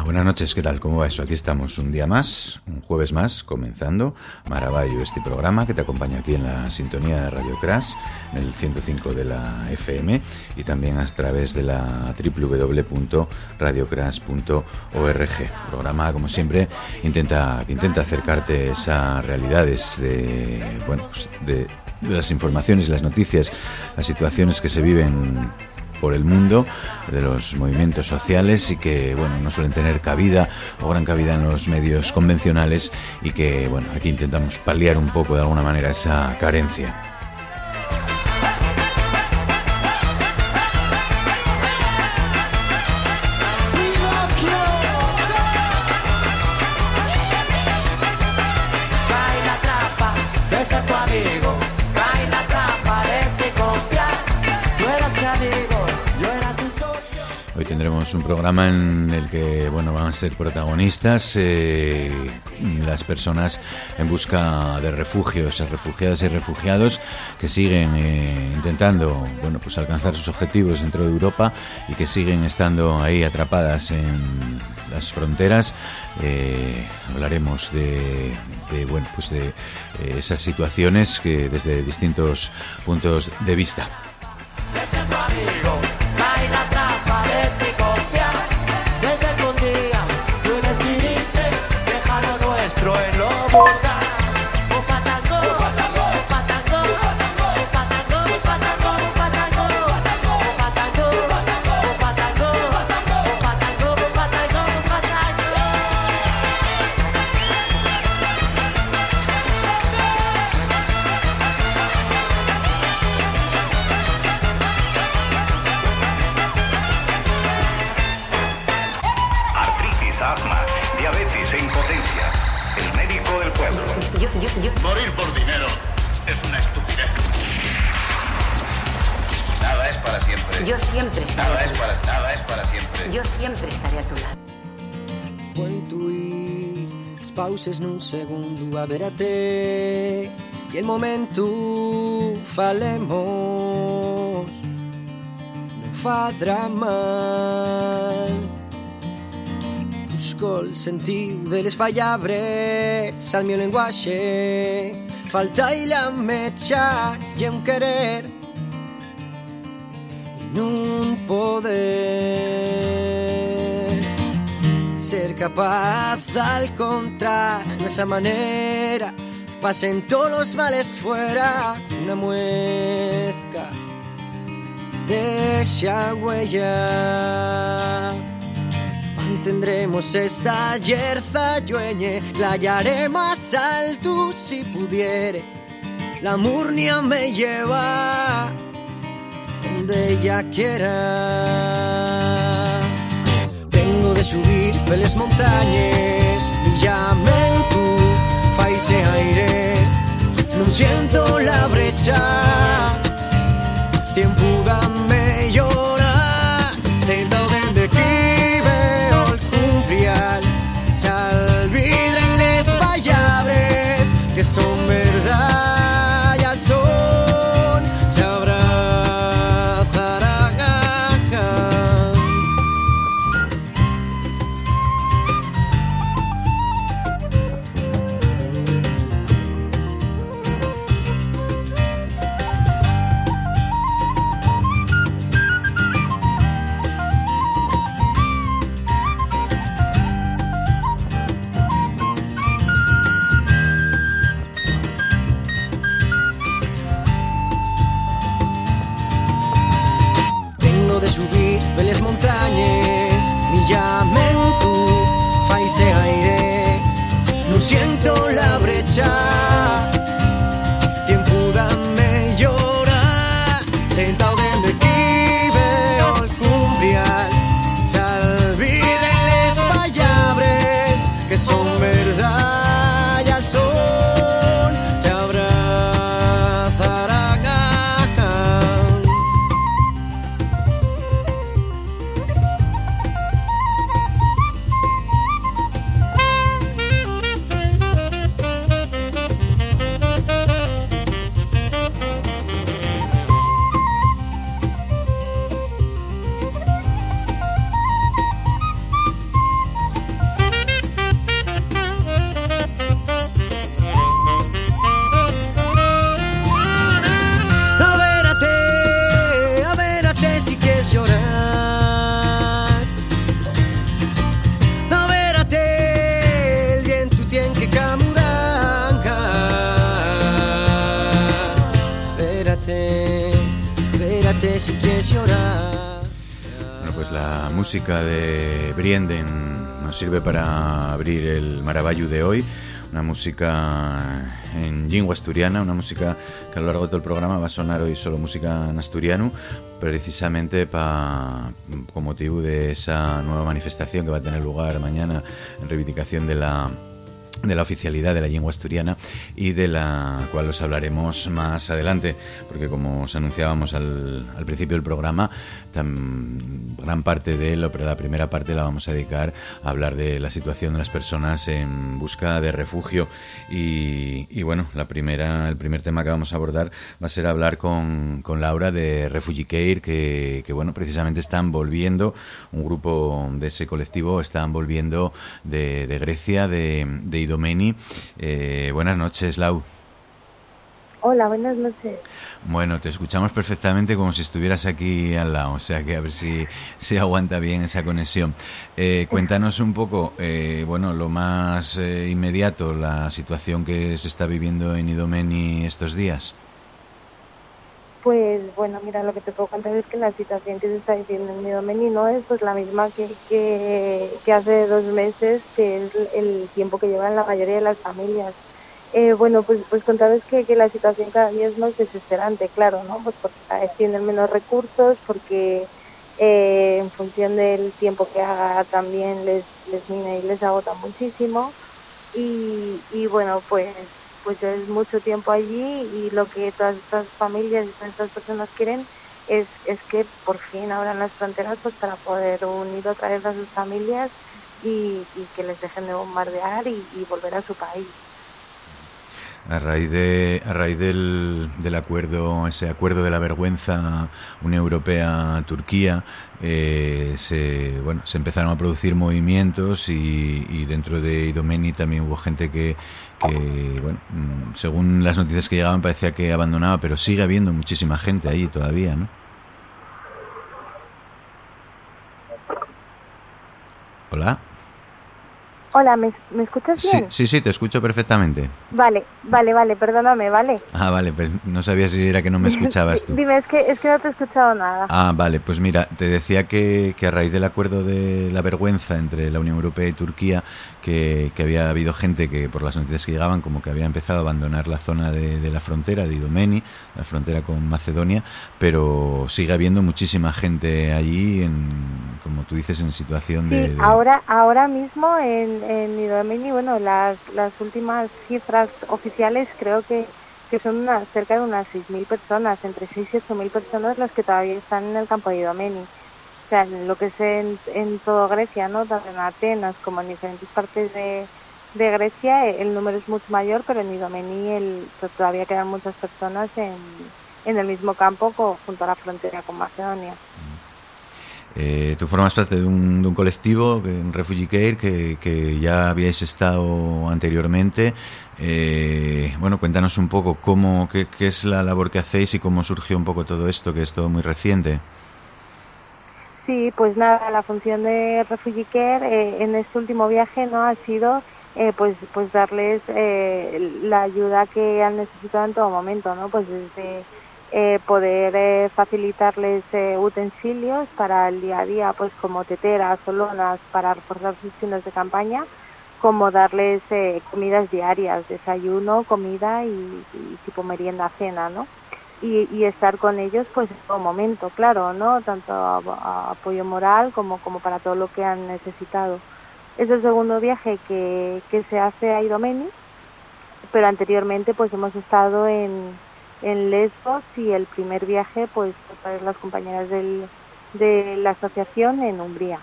buenas noches, ¿qué tal? ¿Cómo va eso? Aquí estamos un día más, un jueves más, comenzando Maravallo, este programa que te acompaña aquí en la sintonía de Radio Crash, en el 105 de la FM y también a través de la www.radiocrash.org. Programa, como siempre, intenta acercarte a esas realidades de las informaciones y las noticias, las situaciones que se viven por el mundo, de los movimientos sociales y que, no suelen tener cabida o gran cabida en los medios convencionales y que, aquí intentamos paliar un poco de alguna manera esa carencia. Hoy tendremos un programa en el que van a ser protagonistas las personas en busca de refugio, esas refugiadas y refugiados que siguen intentando alcanzar sus objetivos dentro de Europa y que siguen estando ahí atrapadas en las fronteras. Hablaremos de esas situaciones que desde distintos puntos de vista. Morir por dinero es una estupidez. Nada es para siempre. Yo siempre estaré Nada es para siempre. Yo siempre estaré a tu lado. Puedo intuir les pauses nun segundo a ver-te e el momento falemos non fa drama. Busco el sentido de les palabres al meu lenguaxe, falta y la mecha y un querer y un poder ser capaz al contrario esa manera que pasen todos los males fuera una muezca de esa huella. Mantendremos esta yerza dueñe, la hallaré más alto si pudiere. La murnia me lleva donde ella quiera. Tengo de subir peles montañas y lamento faise aire. No siento la brecha, tiempo dame llorar. Sentado desde aquí que son verdad y al sol se abrazarán. De subir peles montañas, mi lamento faise aire. No siento la brecha, tiempo dame llorar. Sentado desde aquí veo el cumbrial, se olviden les palabras que son verdad y al sol se abrazarán. Pues la música de Brienden nos sirve para abrir el Maravallu de hoy. Una música en lengua asturiana, una música que a lo largo de todo el programa va a sonar hoy solo música en asturiano, precisamente con motivo de esa nueva manifestación que va a tener lugar mañana en reivindicación de la oficialidad de la lengua asturiana, y de la cual os hablaremos más adelante, porque como os anunciábamos al principio del programa, gran parte de él, pero la primera parte la vamos a dedicar a hablar de la situación de las personas en busca de refugio. Y bueno, el primer tema que vamos a abordar va a ser hablar con Laura de Refugee Care, que bueno, precisamente están volviendo, un grupo de ese colectivo están volviendo de Grecia, de Idomeni. Buenas noches, Lau. Hola, buenas noches. Bueno, te escuchamos perfectamente, como si estuvieras aquí al lado, o sea que a ver si aguanta bien esa conexión. Cuéntanos un poco, bueno, lo más inmediato, la situación que se está viviendo en Idomeni estos días. Pues bueno, mira, lo que te puedo contar es que la situación que se está viviendo en Idomeni no es pues la misma que hace 2 meses, que es el tiempo que llevan la mayoría de las familias. Bueno, pues contaros que la situación cada día es más desesperante, claro, ¿no? Pues porque cada vez tienen menos recursos, porque en función del tiempo que haga también les mina y les agota muchísimo. Y bueno, pues es mucho tiempo allí, y lo que todas estas familias y todas estas personas quieren es que por fin abran las fronteras, pues para poder unir otra vez a sus familias y que les dejen de bombardear y volver a su país. A raíz del acuerdo, ese acuerdo de la vergüenza Unión Europea-Turquía, se empezaron a producir movimientos, y dentro de Idomeni también hubo gente que bueno, según las noticias que llegaban parecía que abandonaba, pero sigue habiendo muchísima gente ahí todavía, ¿no? Hola. Hola, ¿me escuchas bien? Sí, te escucho perfectamente. Vale, perdóname, ¿vale? Ah, vale, pues no sabía si era que no me escuchabas tú. Dime, es que no te he escuchado nada. Ah, vale, pues mira, te decía que a raíz del acuerdo de la vergüenza entre la Unión Europea y Turquía, que había habido gente que, por las noticias que llegaban, como que había empezado a abandonar la zona de la frontera de Idomeni, la frontera con Macedonia, pero sigue habiendo muchísima gente allí, como tú dices, en situación de... Sí, ahora mismo en Idomeni, bueno, las últimas cifras oficiales creo que son cerca de unas 6.000 personas, entre 6 y 8.000 personas las que todavía están en el campo de Idomeni. O sea, lo que es en toda Grecia, ¿no? Tanto en Atenas como en diferentes partes de Grecia, el número es mucho mayor, pero en Idomeni todavía quedan muchas personas en el mismo campo junto a la frontera con Macedonia. Tú formas parte de un colectivo, un Refugee Care, que ya habíais estado anteriormente. Bueno, cuéntanos un poco qué es la labor que hacéis y cómo surgió un poco todo esto, que es todo muy reciente. Sí, pues nada, la función de Refugee Care en este último viaje no ha sido pues darles la ayuda que han necesitado en todo momento, ¿no? Pues desde poder facilitarles utensilios para el día a día, pues como teteras o lonas para reforzar sus tiendas de campaña, como darles comidas diarias, desayuno, comida y tipo merienda, cena, ¿no? Y estar con ellos pues en todo momento, claro, ¿no? Tanto apoyo moral como para todo lo que han necesitado. Es el segundo viaje que se hace a Idomeni, pero anteriormente pues hemos estado en Lesbos, y el primer viaje pues para las compañeras de la asociación en Umbría.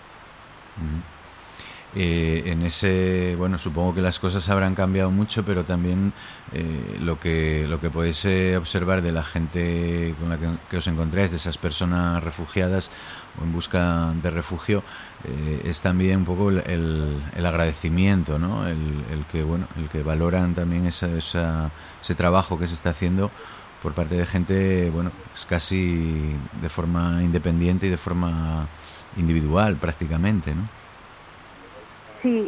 En ese, bueno, supongo que las cosas habrán cambiado mucho, pero también lo que podéis observar de la gente con la que os encontráis, de esas personas refugiadas o en busca de refugio, es también un poco el agradecimiento, ¿no? El que valoran también ese trabajo que se está haciendo por parte de gente, bueno, pues casi de forma independiente y de forma individual prácticamente, ¿no? Sí.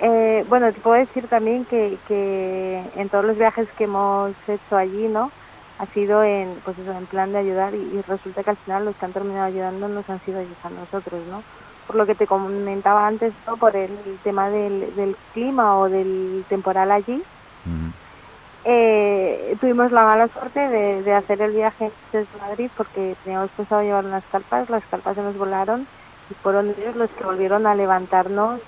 Bueno, te puedo decir también que en todos los viajes que hemos hecho allí, ¿no? ha sido en, pues eso, en plan de ayudar y resulta que al final los que han terminado ayudándonos han sido ellos a nosotros, ¿no? Por lo que te comentaba antes, ¿no? Por el tema del clima o del temporal allí. Tuvimos la mala suerte de hacer el viaje desde Madrid porque teníamos pensado llevar unas carpas, las carpas se nos volaron y fueron ellos los que volvieron a levantarnos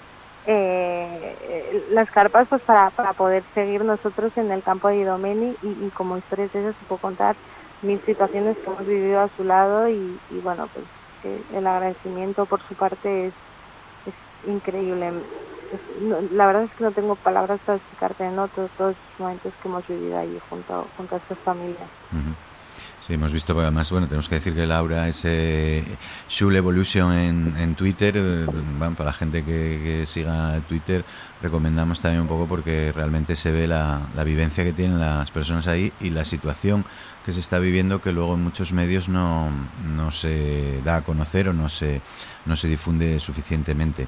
las carpas pues para poder seguir nosotros en el campo de Idomeni y como historias de esas se puedo contar 1000 situaciones que hemos vivido a su lado y bueno, pues el agradecimiento por su parte es increíble. La verdad es que no tengo palabras para explicarte, ¿no? Todos los momentos que hemos vivido allí junto a estas familias. Sí, hemos visto, además, bueno, tenemos que decir que Laura es Shul Evolution en Twitter. Bueno, para la gente que siga Twitter, recomendamos también un poco porque realmente se ve la vivencia que tienen las personas ahí y la situación que se está viviendo que luego en muchos medios no se da a conocer o no se difunde suficientemente.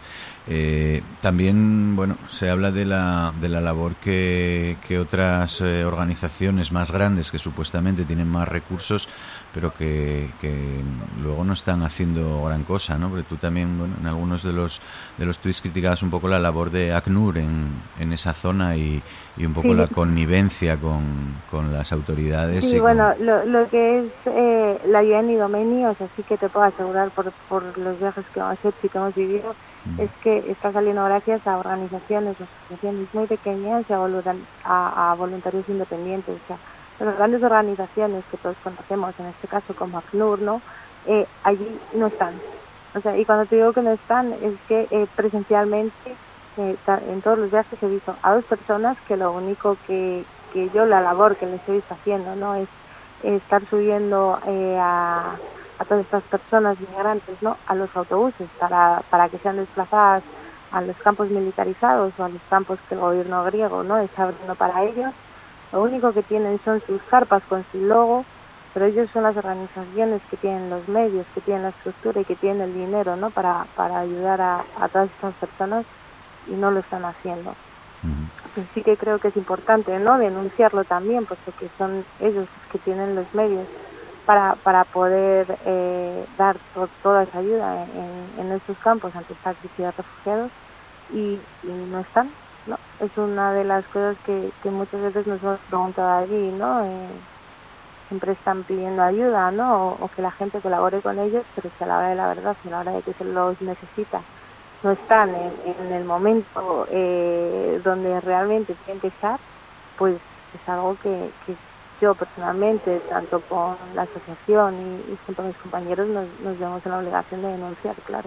También, bueno, se habla de la labor que otras organizaciones más grandes que supuestamente tienen más recursos pero que luego no están haciendo gran cosa, ¿no? Porque tú también, bueno, en algunos de los tweets criticabas un poco la labor de ACNUR en esa zona y un poco la connivencia con las autoridades. Sí, bueno, lo que es la ayuda en Idomeni, o sea, sí que te puedo asegurar por los viajes que hemos hecho y que hemos vivido, es que está saliendo gracias a organizaciones o asociaciones muy pequeñas y a voluntarios independientes, o sea, las grandes organizaciones que todos conocemos, en este caso como ACNUR, ¿no? Allí no están. O sea, y cuando te digo que no están, es que presencialmente, en todos los viajes he visto a 2 personas que lo único que yo, la labor que les he visto haciendo, ¿no? Es estar subiendo a todas estas personas migrantes, ¿no? A los autobuses para que sean desplazadas a los campos militarizados o a los campos que el gobierno griego, ¿no? está abriendo para ellos. Lo único que tienen son sus carpas con su logo, pero ellos son las organizaciones que tienen los medios, que tienen la estructura y que tienen el dinero, ¿no? para ayudar a todas estas personas y no lo están haciendo. Pues sí que creo que es importante, ¿no? Denunciarlo también, puesto que son ellos los que tienen los medios para poder dar toda esa ayuda en estos campos ante esta crisis de refugiados y no están. No, es una de las cosas que muchas veces nos hemos preguntado allí, ¿no? Siempre están pidiendo ayuda, ¿no? O que la gente colabore con ellos, pero si a la hora de la verdad, si a la hora de que se los necesita, no están en el momento donde realmente tienen que estar, pues es algo que yo personalmente, tanto con la asociación y junto a mis compañeros, nos vemos en la obligación de denunciar, claro.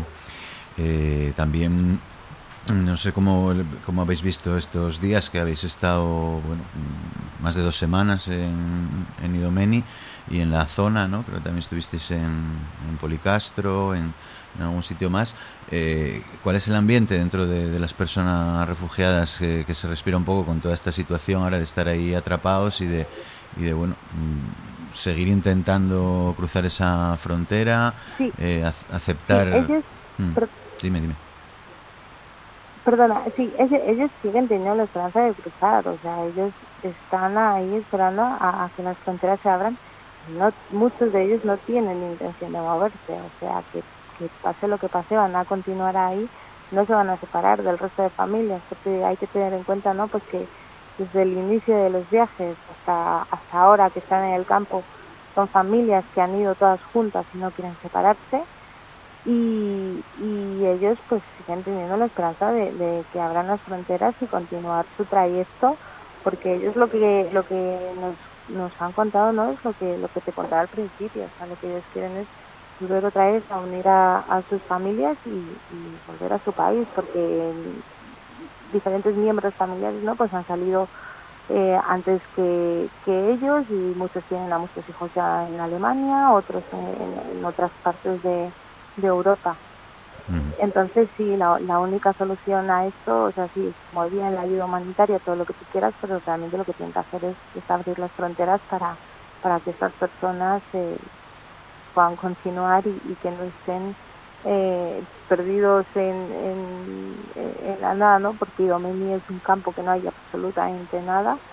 También no sé cómo habéis visto estos días que habéis estado, bueno, más de 2 semanas en Idomeni y en la zona, ¿no? Pero también estuvisteis en Policastro, en algún sitio más. ¿Cuál es el ambiente dentro de las personas refugiadas que se respira un poco con toda esta situación ahora de estar ahí atrapados y de bueno, seguir intentando cruzar esa frontera, sí. aceptar? Sí, ellos, Dime. Perdona, sí, ellos siguen teniendo la esperanza de cruzar, o sea, ellos están ahí esperando a que las fronteras se abran. No, muchos de ellos no tienen intención de moverse, o sea, que pase lo que pase, van a continuar ahí, no se van a separar del resto de familias, porque hay que tener en cuenta, ¿no? Pues que desde el inicio de los viajes hasta ahora que están en el campo, son familias que han ido todas juntas y no quieren separarse. Y ellos pues siguen teniendo la esperanza de que abran las fronteras y continuar su trayecto, porque ellos lo que nos han contado, ¿no? Es lo que te contaba al principio, o sea, lo que ellos quieren es volver otra vez a unir a sus familias y volver a su país, porque diferentes miembros familiares, ¿no? Pues han salido antes que ellos y muchos tienen a muchos hijos ya en Alemania, otros en otras partes de Europa. Entonces sí, la única solución a esto, o sea, sí, muy bien la ayuda humanitaria, todo lo que tú quieras, pero realmente lo que tienen que hacer es abrir las fronteras para que estas personas puedan continuar y que no estén perdidos en la nada, ¿no? Porque Idomeni es un campo que no hay absolutamente nada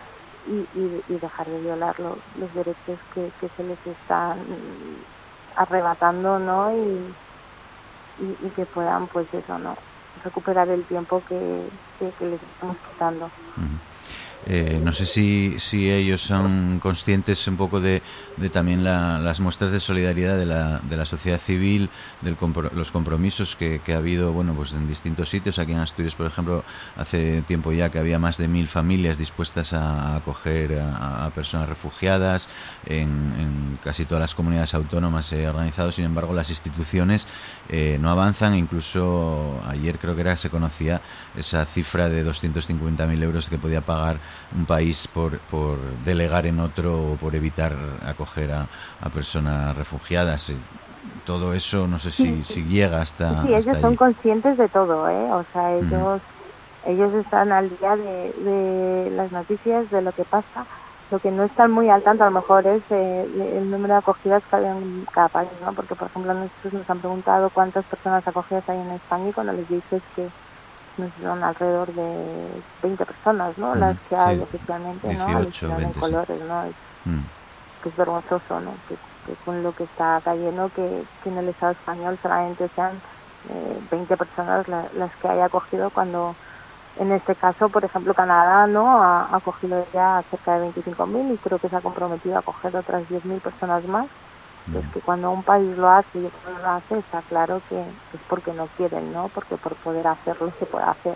y dejar de violar los derechos que se les están arrebatando, ¿no? Y que puedan, pues eso, ¿no? Recuperar el tiempo que les estamos quitando. No sé si ellos son conscientes un poco de también las muestras de solidaridad de la sociedad civil, los compromisos que ha habido, bueno, pues en distintos sitios. Aquí en Asturias, por ejemplo, hace tiempo ya que había más de 1.000 familias dispuestas a acoger a personas refugiadas. En casi todas las comunidades autónomas se ha organizado. Sin embargo, las instituciones no avanzan. Incluso ayer creo que se conocía esa cifra de 250.000 euros que podía pagar un país por delegar en otro o por evitar acoger a personas refugiadas. Todo eso no sé si llega hasta... Sí, ellos hasta son allí. conscientes de todo, ¿eh? O sea, ellos están al día de las noticias, de lo que pasa. Lo que no están muy al tanto a lo mejor es el número de acogidas que hay en cada país, ¿no? Porque, por ejemplo, nosotros nos han preguntado cuántas personas acogidas hay en España y cuando les dices que son alrededor de 20 personas, ¿no? Las que hay oficialmente, 18, ¿no? 20, en colores, ¿no? Que es vergonzoso, ¿no? Que con lo que está cayendo, que en el Estado español solamente sean 20 personas las que haya acogido, cuando en este caso, por ejemplo, Canadá, ¿no? Ha acogido ya cerca de 25.000 y creo que se ha comprometido a acoger otras 10.000 personas más. Es que cuando un país lo hace y otro no lo hace, está claro que es porque no quieren, ¿no? Porque por poder hacerlo se puede hacer.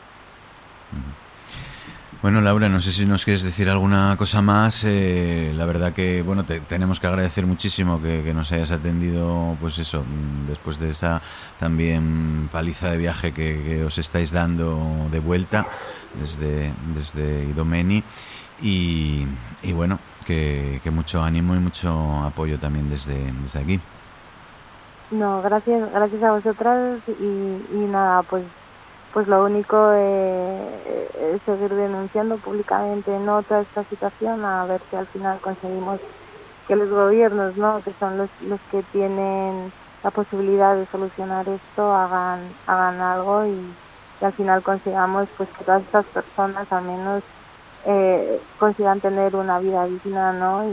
Bueno, Laura, no sé si nos quieres decir alguna cosa más. La verdad que, bueno, tenemos que agradecer muchísimo que nos hayas atendido, pues eso, después de esa también paliza de viaje que os estáis dando de vuelta desde Idomeni. Y bueno, que mucho ánimo y mucho apoyo también desde aquí. No, gracias a vosotras y nada, pues lo único es seguir denunciando públicamente, ¿no?, toda esta situación, a ver si al final conseguimos que los gobiernos, ¿no?, que son los que tienen la posibilidad de solucionar esto, hagan algo y al final consigamos pues que todas estas personas al menos consigan tener una vida digna, ¿no?,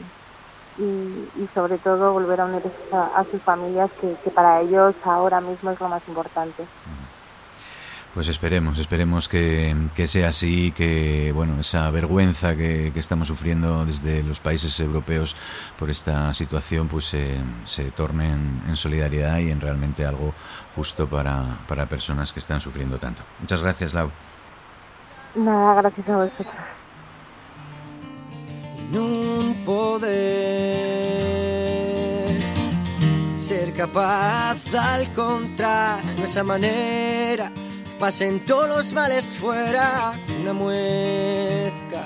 y sobre todo volver a unirse a sus familias, que para ellos ahora mismo es lo más importante. Pues esperemos que sea así, que bueno, esa vergüenza que estamos sufriendo desde los países europeos por esta situación pues se torne en solidaridad y en realmente algo justo para personas que están sufriendo tanto. Muchas gracias, Lau. Nada, gracias a vosotros. Non poder ser capaz al contrario, esa manera pasen todos los males fuera, una muezca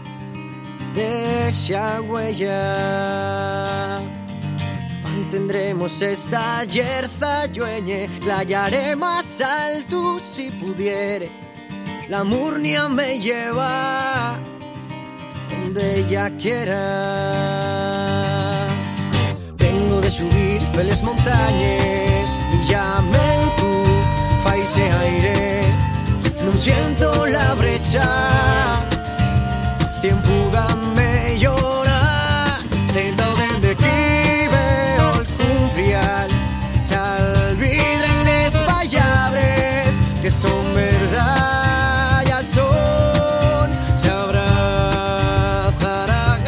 de esa huella. Mantendremos esta yerza llueñe, la hallaré más alto si pudiere. La murnia me lleva donde ella quiera. Tengo de subir peles montañes y llamen tu faise aire. No siento la brecha, tiempo me llora. Sento dende aquí veo el cumprial, s'alvidren les pallabres que son verdad y al son s'abrazarán.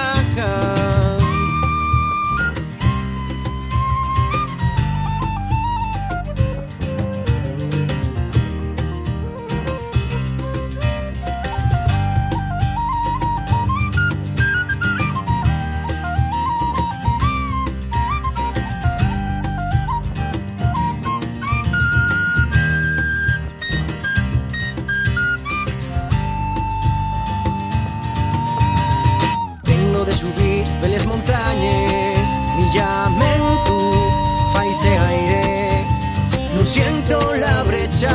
Montañes, mi llamen tu faise aire. No siento la brecha,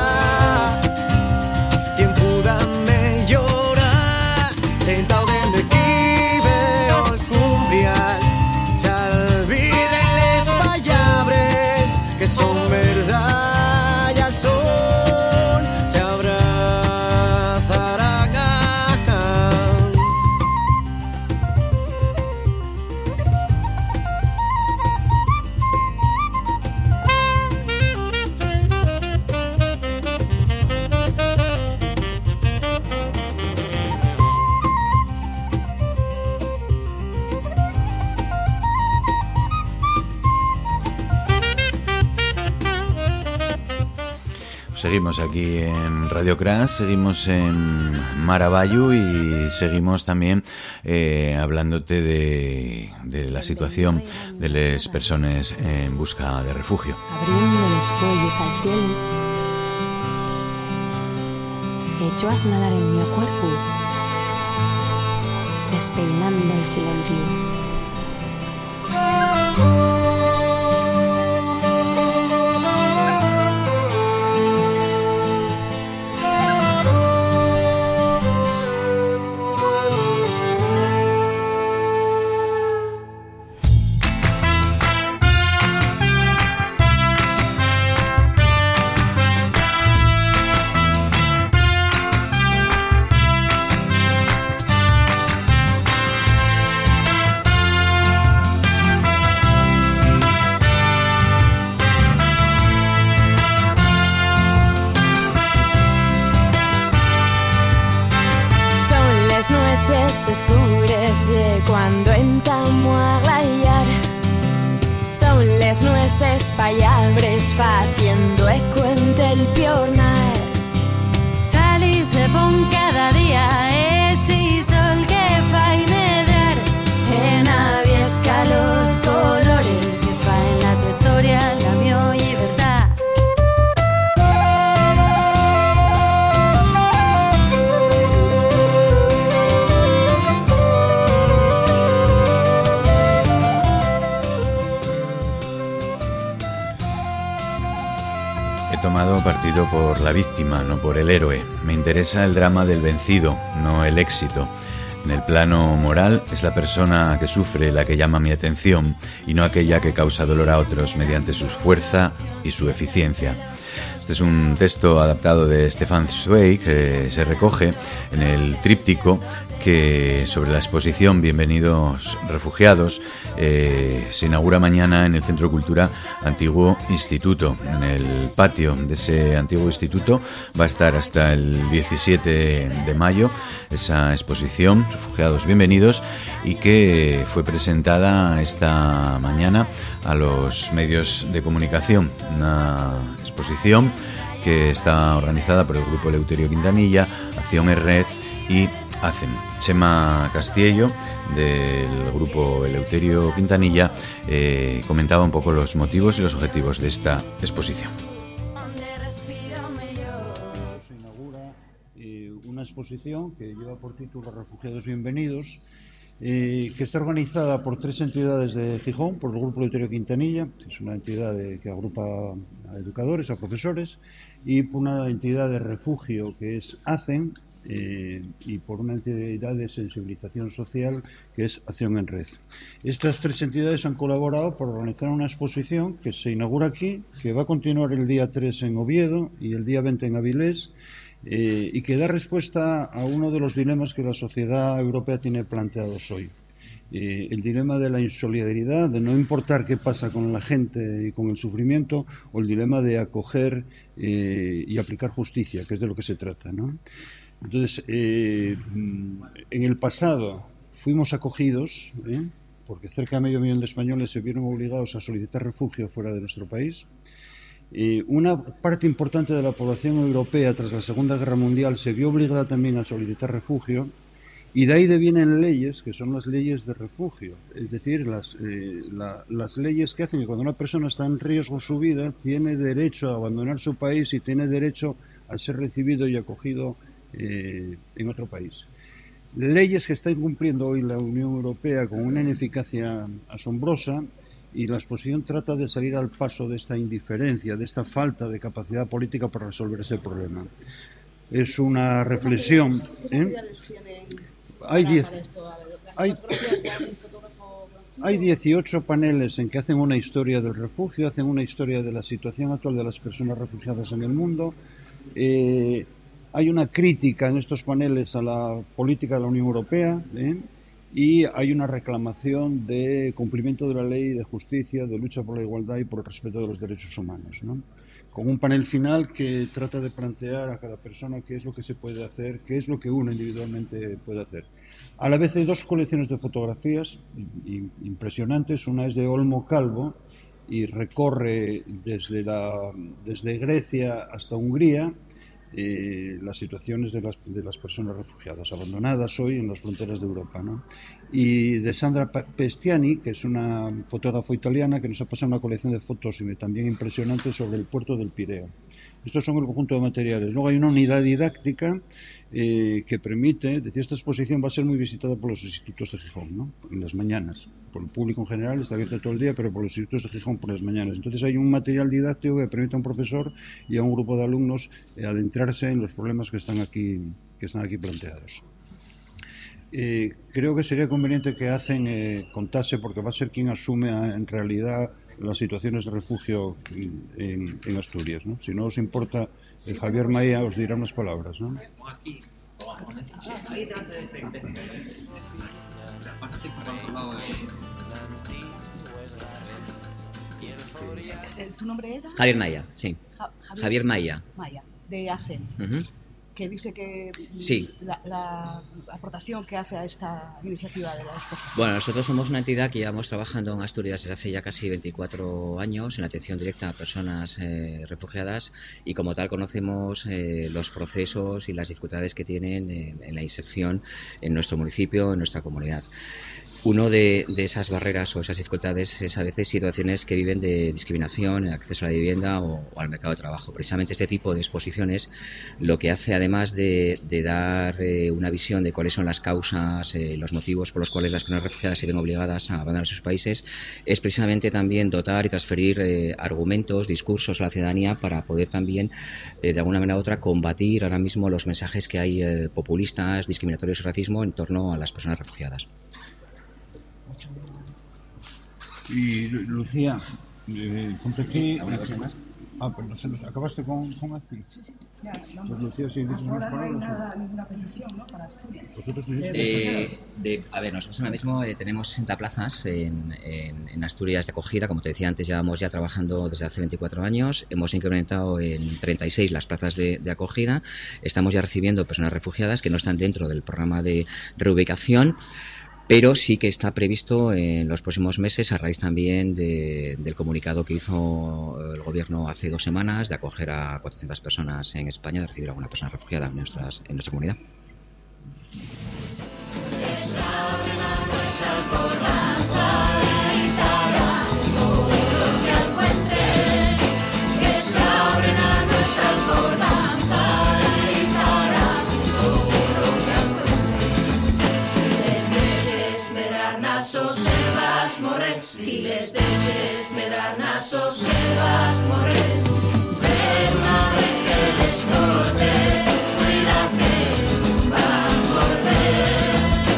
tiempo dame llorar. Sentado dende aquí veo el cumprial, s'alviden les pallabres que son verdad y al son se abrazarán. Seguimos aquí en Radio Crash, seguimos en Maravallu y seguimos también hablándote de la situación de las personas en busca de refugio. Abriendo les folles al cielo, hecho a snalar en mi cuerpo, despeinando el silencio. Escures de cuando entamo a rayar. Son les nueces payabres faciendo eco entre el piornar. Salir de bon cada día ese sol que fai medrar. En aviesca los colores se faen la tu historia, la mio libertad. He tomado partido por la víctima, no por el héroe. Me interesa el drama del vencido, no el éxito. En el plano moral es la persona que sufre la que llama mi atención y no aquella que causa dolor a otros mediante su fuerza y su eficiencia. Este es un texto adaptado de Stefan Zweig que se recoge en el tríptico que sobre la exposición Bienvenidos Refugiados se inaugura mañana en el Centro de Cultura Antiguo Instituto. En el patio de ese antiguo instituto va a estar hasta el 17 de mayo esa exposición Refugiados Bienvenidos, y que fue presentada esta mañana a los medios de comunicación. Una exposición que está organizada por el Grupo Eleuterio Quintanilla, Acción en Red y ACEN. Chema Castiello, del Grupo Eleuterio Quintanilla, comentaba un poco los motivos y los objetivos de esta exposición. Se inaugura una exposición que lleva por título Refugiados Bienvenidos, que está organizada por 3 entidades de Gijón, por el Grupo Eleuterio Quintanilla, que es una entidad que agrupa a educadores, a profesores, y por una entidad de refugio que es ACEN, y por una entidad de sensibilización social que es Acción en Red. Estas 3 entidades han colaborado por organizar una exposición que se inaugura aquí, que va a continuar el día 3 en Oviedo y el día 20 en Avilés, y que da respuesta a uno de los dilemas que la sociedad europea tiene planteados hoy. El dilema de la insolidaridad, de no importar qué pasa con la gente y con el sufrimiento, o el dilema de acoger y aplicar justicia, que es de lo que se trata, ¿no? Entonces, en el pasado fuimos acogidos, porque cerca de 500.000 de españoles se vieron obligados a solicitar refugio fuera de nuestro país. Una parte importante de la población europea tras la Segunda Guerra Mundial se vio obligada también a solicitar refugio, y de ahí devienen leyes que son las leyes de refugio, es decir, las leyes que hacen que cuando una persona está en riesgo su vida tiene derecho a abandonar su país y tiene derecho a ser recibido y acogido en otro país. Leyes que está incumpliendo hoy la Unión Europea con una ineficacia asombrosa, y la exposición trata de salir al paso de esta indiferencia, de esta falta de capacidad política para resolver ese problema. Es una reflexión. Hay 18 paneles en que hacen una historia del refugio, hacen una historia de la situación actual de las personas refugiadas en el mundo. Hay una crítica en estos paneles a la política de la Unión Europea, y hay una reclamación de cumplimiento de la ley, de justicia, de lucha por la igualdad y por el respeto de los derechos humanos, ¿no? Con un panel final que trata de plantear a cada persona qué es lo que se puede hacer, qué es lo que uno individualmente puede hacer. A la vez hay 2 colecciones de fotografías impresionantes. Una es de Olmo Calvo y recorre desde Grecia hasta Hungría las situaciones de las personas refugiadas abandonadas hoy en las fronteras de Europa, ¿no? Y de Sandra Pestiani, que es una fotógrafa italiana que nos ha pasado una colección de fotos también impresionantes sobre el puerto del Pireo. Estos son el conjunto de materiales. Luego hay una unidad didáctica que permite, decía, esta exposición va a ser muy visitada por los institutos de Gijón, ¿no? En las mañanas. Por el público en general está abierto todo el día, pero por los institutos de Gijón por las mañanas. Entonces hay un material didáctico que permite a un profesor y a un grupo de alumnos adentrarse en los problemas que están aquí planteados. Creo que sería conveniente que contase, porque va a ser quien asume en realidad las situaciones de refugio en Asturias, ¿no? Si no os importa, Javier Maía os dirá unas palabras, ¿no? ¿Tu nombre era? Javier Maía, sí. Javier Maía. Maía, de ACEN. Que dice que sí. la aportación que hace a esta iniciativa de la exposición. Bueno, nosotros somos una entidad que llevamos trabajando en Asturias desde hace ya casi 24 años en atención directa a personas refugiadas, y como tal conocemos los procesos y las dificultades que tienen en la inserción en nuestro municipio, en nuestra comunidad. Uno de esas barreras o esas dificultades es a veces situaciones que viven de discriminación, el acceso a la vivienda o al mercado de trabajo. Precisamente este tipo de exposiciones lo que hace, además de dar una visión de cuáles son las causas, los motivos por los cuales las personas refugiadas se ven obligadas a abandonar sus países, es precisamente también dotar y transferir argumentos, discursos a la ciudadanía para poder también, de alguna manera u otra, combatir ahora mismo los mensajes que hay populistas, discriminatorios y racismo en torno a las personas refugiadas. Y Lucía, ponte aquí. Pero se nos acabaste con así. Sí. Ya, pues Lucía, si dices unas palabras. No hay ninguna petición, ¿no? Para Asturias. Vosotros nosotros ahora mismo tenemos 60 plazas en Asturias de acogida. Como te decía antes, llevamos ya trabajando desde hace 24 años. Hemos incrementado en 36 las plazas de acogida. Estamos ya recibiendo personas refugiadas que no están dentro del programa de reubicación, pero sí que está previsto en los próximos meses, a raíz también del comunicado que hizo el Gobierno hace 2 semanas, de acoger a 400 personas en España, de recibir a alguna persona refugiada en nuestra comunidad. Si les deixes me dar nasos, se vas morir. Pero una vez que les cortes, cuida que van a volver.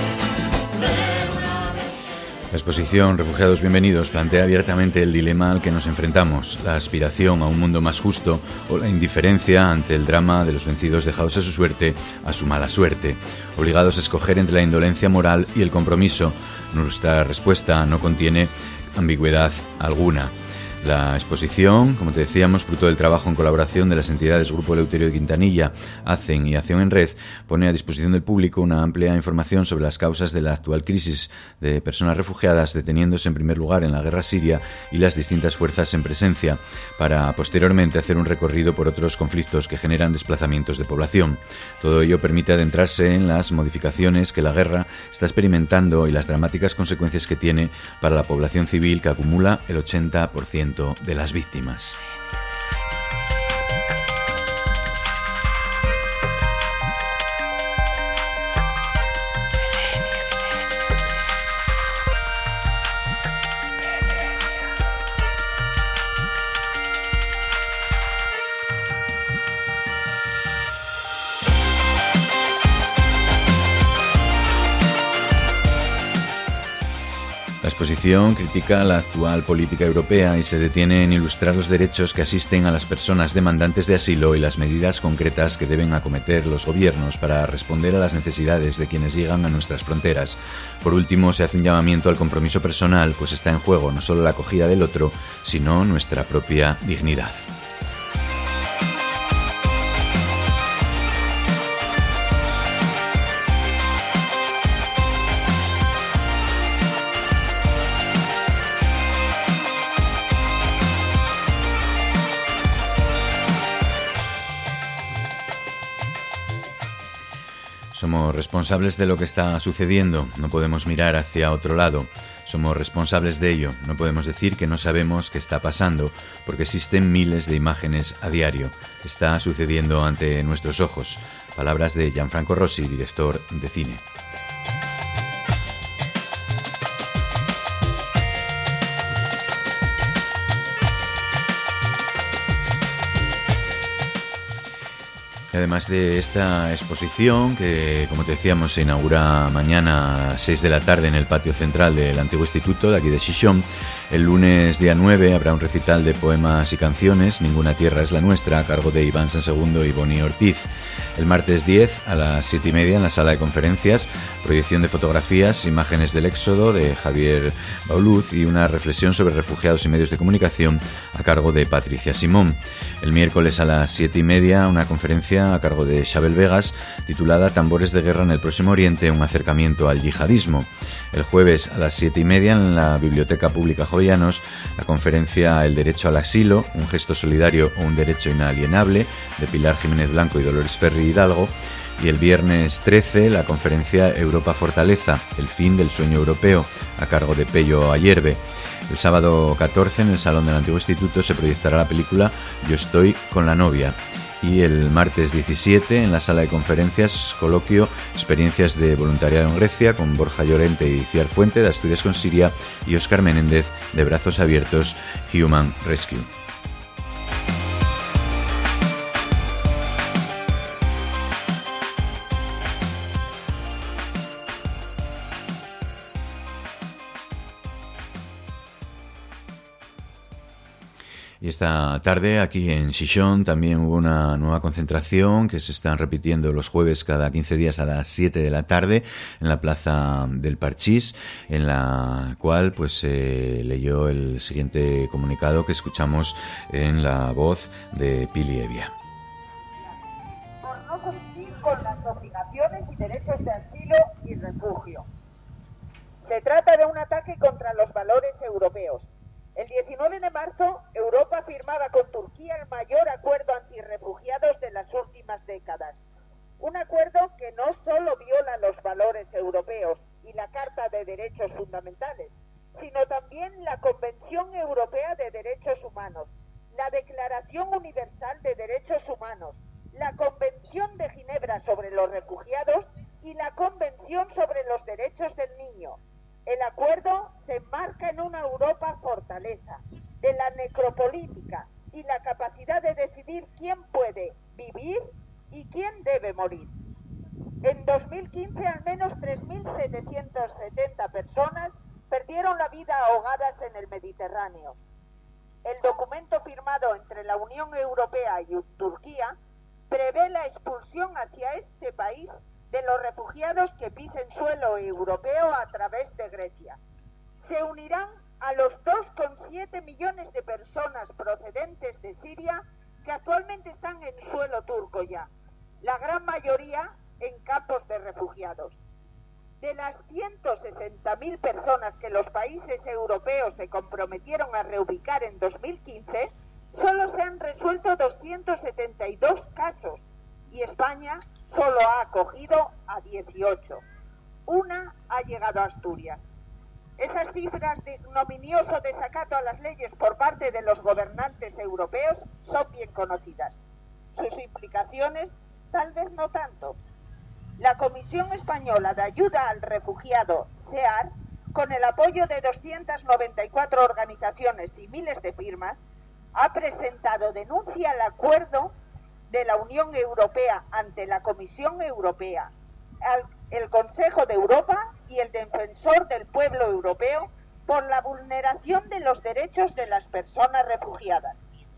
La exposición Refugiados Bienvenidos plantea abiertamente el dilema al que nos enfrentamos, la aspiración a un mundo más justo o la indiferencia ante el drama de los vencidos dejados a su suerte, a su mala suerte, obligados a escoger entre la indolencia moral y el compromiso. Nuestra respuesta no contiene ambigüedad alguna. La exposición, como te decíamos, fruto del trabajo en colaboración de las entidades Grupo Eleuterio de Quintanilla, ACEN y Acción en Red, pone a disposición del público una amplia información sobre las causas de la actual crisis de personas refugiadas deteniéndose en primer lugar en la guerra siria y las distintas fuerzas en presencia, para posteriormente hacer un recorrido por otros conflictos que generan desplazamientos de población. Todo ello permite adentrarse en las modificaciones que la guerra está experimentando y las dramáticas consecuencias que tiene para la población civil, que acumula el 80% de las víctimas. La exposición critica la actual política europea y se detiene en ilustrar los derechos que asisten a las personas demandantes de asilo y las medidas concretas que deben acometer los gobiernos para responder a las necesidades de quienes llegan a nuestras fronteras. Por último, se hace un llamamiento al compromiso personal, pues está en juego no solo la acogida del otro, sino nuestra propia dignidad. Somos responsables de lo que está sucediendo, no podemos mirar hacia otro lado. Somos responsables de ello, no podemos decir que no sabemos qué está pasando, porque existen miles de imágenes a diario. Está sucediendo ante nuestros ojos. Palabras de Gianfranco Rossi, director de cine. Y además de esta exposición, que como te decíamos se inaugura mañana a las 6 de la tarde en el patio central del antiguo instituto de aquí de Xixón, el lunes día 9 habrá un recital de poemas y canciones, Ninguna tierra es la nuestra, a cargo de Iván Sansegundo y Boni Ortiz. El martes 10 a las 7:30 en la sala de conferencias, proyección de fotografías, imágenes del éxodo de Javier Bauluz y una reflexión sobre refugiados y medios de comunicación a cargo de Patricia Simón. El miércoles a las 7:30 una conferencia a cargo de Xabel Vegas titulada Tambores de guerra en el Próximo Oriente, un acercamiento al yihadismo. El jueves a las 7:30 en la Biblioteca Pública Jovellanos la conferencia El derecho al asilo, un gesto solidario o un derecho inalienable de Pilar Jiménez Blanco y Dolores Ferri Hidalgo. Y el viernes 13 la conferencia Europa Fortaleza, el fin del sueño europeo, a cargo de Pello Ayerbe. El sábado 14 en el Salón del Antiguo Instituto se proyectará la película Yo estoy con la novia. Y el martes 17 en la sala de conferencias coloquio Experiencias de voluntariado en Grecia con Borja Llorente y Ciar Fuente de Asturias con Siria y Óscar Menéndez de Brazos Abiertos Human Rescue. Y esta tarde aquí en Xixón también hubo una nueva concentración que se están repitiendo los jueves cada 15 días a las 7 de la tarde en la Plaza del Parchís, en la cual pues se leyó el siguiente comunicado que escuchamos en la voz de Pili Evia. Por no cumplir con las obligaciones y derechos de asilo y refugio. Se trata de un ataque contra los valores europeos. El 19 de marzo, Europa firmaba con Turquía el mayor acuerdo antirrefugiados de las últimas décadas. Un acuerdo que no solo viola los valores europeos y la Carta de Derechos Fundamentales, sino también la Convención Europea de Derechos Humanos, la Declaración Universal de Derechos Humanos, la Convención de Ginebra sobre los Refugiados y la Convención sobre los Derechos del Niño. El acuerdo se enmarca en una Europa fortaleza, de la necropolítica y la capacidad de decidir quién puede vivir y quién debe morir. En 2015 al menos 3.770 personas perdieron la vida ahogadas en el Mediterráneo. El documento firmado entre la Unión Europea y Turquía prevé la expulsión hacia este país de los refugiados que pisen suelo europeo a través de Grecia. Se unirán a los 2,7 millones de personas procedentes de Siria que actualmente están en suelo turco ya, la gran mayoría en campos de refugiados. De las 160.000 personas que los países europeos se comprometieron a reubicar en 2015, solo se han resuelto 272 casos y España solo ha acogido a 18. Una ha llegado a Asturias. Esas cifras de ignominioso desacato a las leyes por parte de los gobernantes europeos son bien conocidas. Sus implicaciones, tal vez no tanto. La Comisión Española de Ayuda al Refugiado, CEAR, con el apoyo de 294 organizaciones y miles de firmas, ha presentado denuncia al acuerdo de la Unión Europea ante la Comisión Europea, el Consejo de Europa y el Defensor del Pueblo Europeo por la vulneración de los derechos de las personas refugiadas.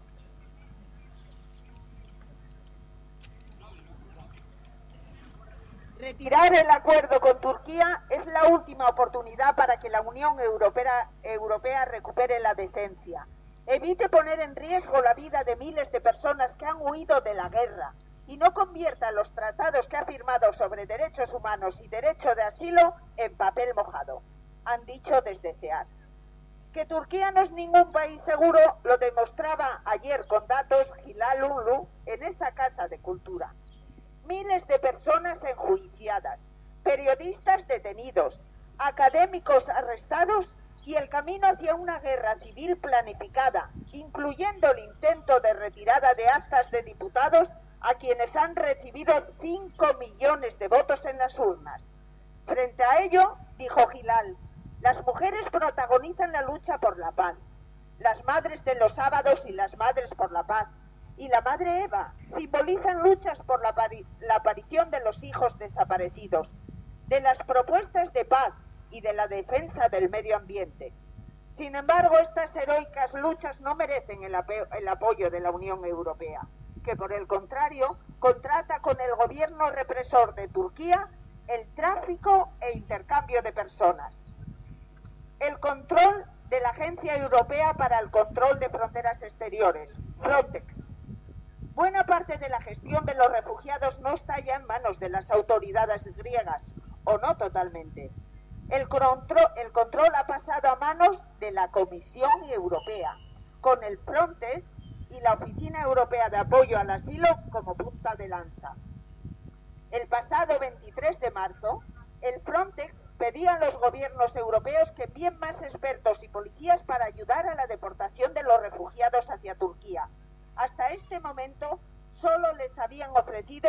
Retirar el acuerdo con Turquía es la última oportunidad para que la Unión Europea recupere la decencia. Evite poner en riesgo la vida de miles de personas que han huido de la guerra y no convierta los tratados que ha firmado sobre derechos humanos y derecho de asilo en papel mojado, han dicho desde CEAR. Que Turquía no es ningún país seguro lo demostraba ayer con datos Hilal Unlu en esa casa de cultura. miles de personas enjuiciadas, periodistas detenidos, académicos arrestados y el camino hacia una guerra civil planificada, incluyendo el intento de retirada de actas de diputados a quienes han recibido 5 millones de votos en las urnas. Frente a ello, dijo Gilal, las mujeres protagonizan la lucha por la paz. Las madres de los sábados y las madres por la paz y la madre Eva simbolizan luchas por la aparición de los hijos desaparecidos, de las propuestas de paz y de la defensa del medio ambiente. Sin embargo, estas heroicas luchas no merecen el apoyo de la Unión Europea, que por el contrario contrata con el gobierno represor de Turquía el tráfico e intercambio de personas. El control de la Agencia Europea para el Control de Fronteras Exteriores, Frontex. Buena parte de la gestión de los refugiados no está ya en manos de las autoridades griegas, o no totalmente. El control ha pasado a manos de la Comisión Europea, con el Frontex y la Oficina Europea de Apoyo al Asilo como punta de lanza. El pasado 23 de marzo, el Frontex pedía a los gobiernos europeos que envíen más expertos y policías para ayudar a la deportación de los refugiados hacia Turquía. Hasta este momento, solo les habían ofrecido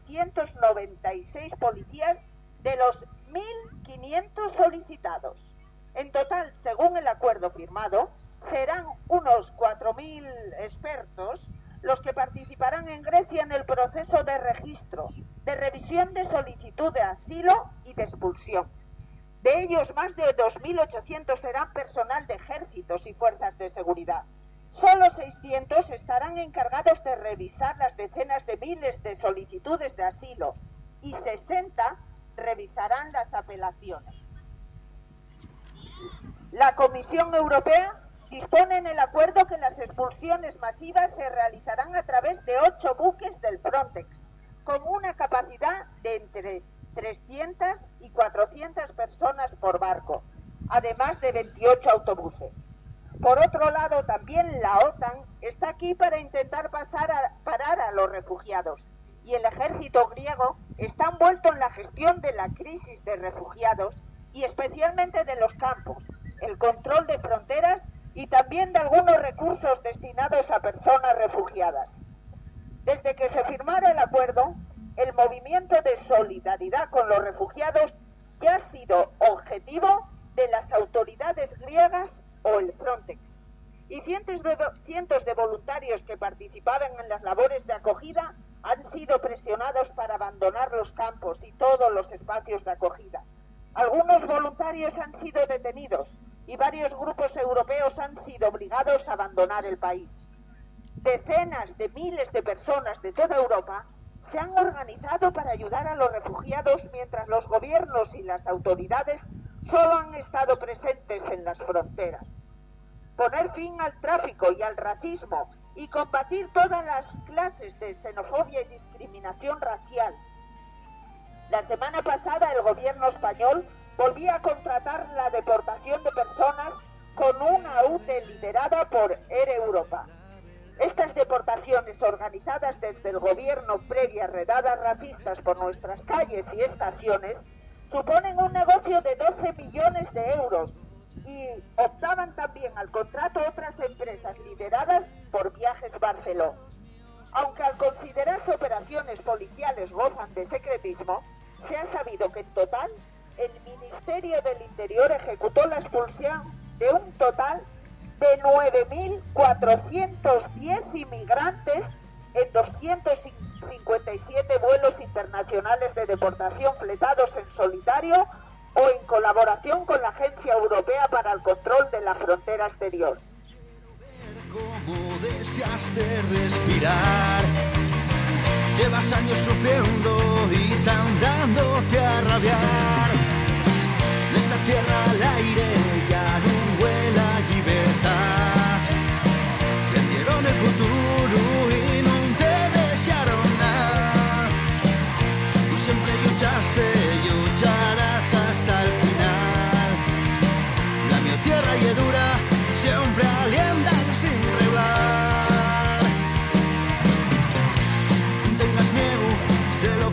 396 policías de los 1.500 solicitados. En total, según el acuerdo firmado, serán unos 4.000 expertos los que participarán en Grecia en el proceso de registro, de revisión de solicitud de asilo y de expulsión. De ellos, más de 2.800 serán personal de ejércitos y fuerzas de seguridad. Solo 600 estarán encargados de revisar las decenas de miles de solicitudes de asilo y 60 revisarán las apelaciones. La Comisión Europea dispone en el acuerdo que las expulsiones masivas se realizarán a través de 8 buques del Frontex, con una capacidad de entre 300 y 400 personas por barco, además de 28 autobuses. Por otro lado, también la OTAN está aquí para intentar parar a los refugiados, y el ejército griego está envuelto en la gestión de la crisis de refugiados y especialmente de los campos, el control de fronteras y también de algunos recursos destinados a personas refugiadas. Desde que se firmara el acuerdo, el movimiento de solidaridad con los refugiados ya ha sido objetivo de las autoridades griegas o el Frontex. Y cientos de voluntarios que participaban en las labores de acogida han sido presionados para abandonar los campos y todos los espacios de acogida. Algunos voluntarios han sido detenidos y varios grupos europeos han sido obligados a abandonar el país. Decenas de miles de personas de toda Europa se han organizado para ayudar a los refugiados mientras los gobiernos y las autoridades solo han estado presentes en las fronteras. Poner fin al tráfico y al racismo y combatir todas las clases de xenofobia y discriminación racial. La semana pasada el gobierno español volvía a contratar la deportación de personas con una UTE liderada por Air Europa. Estas deportaciones organizadas desde el gobierno previas redadas racistas por nuestras calles y estaciones suponen un negocio de 12 millones de euros y optaban también al contrato otras empresas lideradas por Viajes Barceló. Aunque al considerarse operaciones policiales gozan de secretismo, se ha sabido que en total el Ministerio del Interior ejecutó la expulsión de un total de 9.410 inmigrantes en 257 vuelos internacionales de deportación fletados en solitario o en colaboración con la Agencia Europea para el Control de la Frontera Exterior. ¿Cómo deseaste respirar? Llevas años sufriendo y tan dándote a rabiar. De esta tierra al aire ya no huele a libertad. Vendieron el futuro y no te desearon nada. Tú siempre luchaste y lucharás hasta el final. La mi tierra y dura siempre alientan sin revelar. No tengas miedo, se lo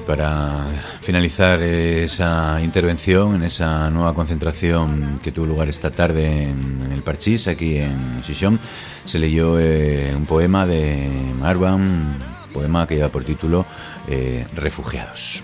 para finalizar esa intervención en esa nueva concentración que tuvo lugar esta tarde en el Parchís, aquí en Xixón, se leyó un poema de Marwan, un poema que lleva por título Refugiados.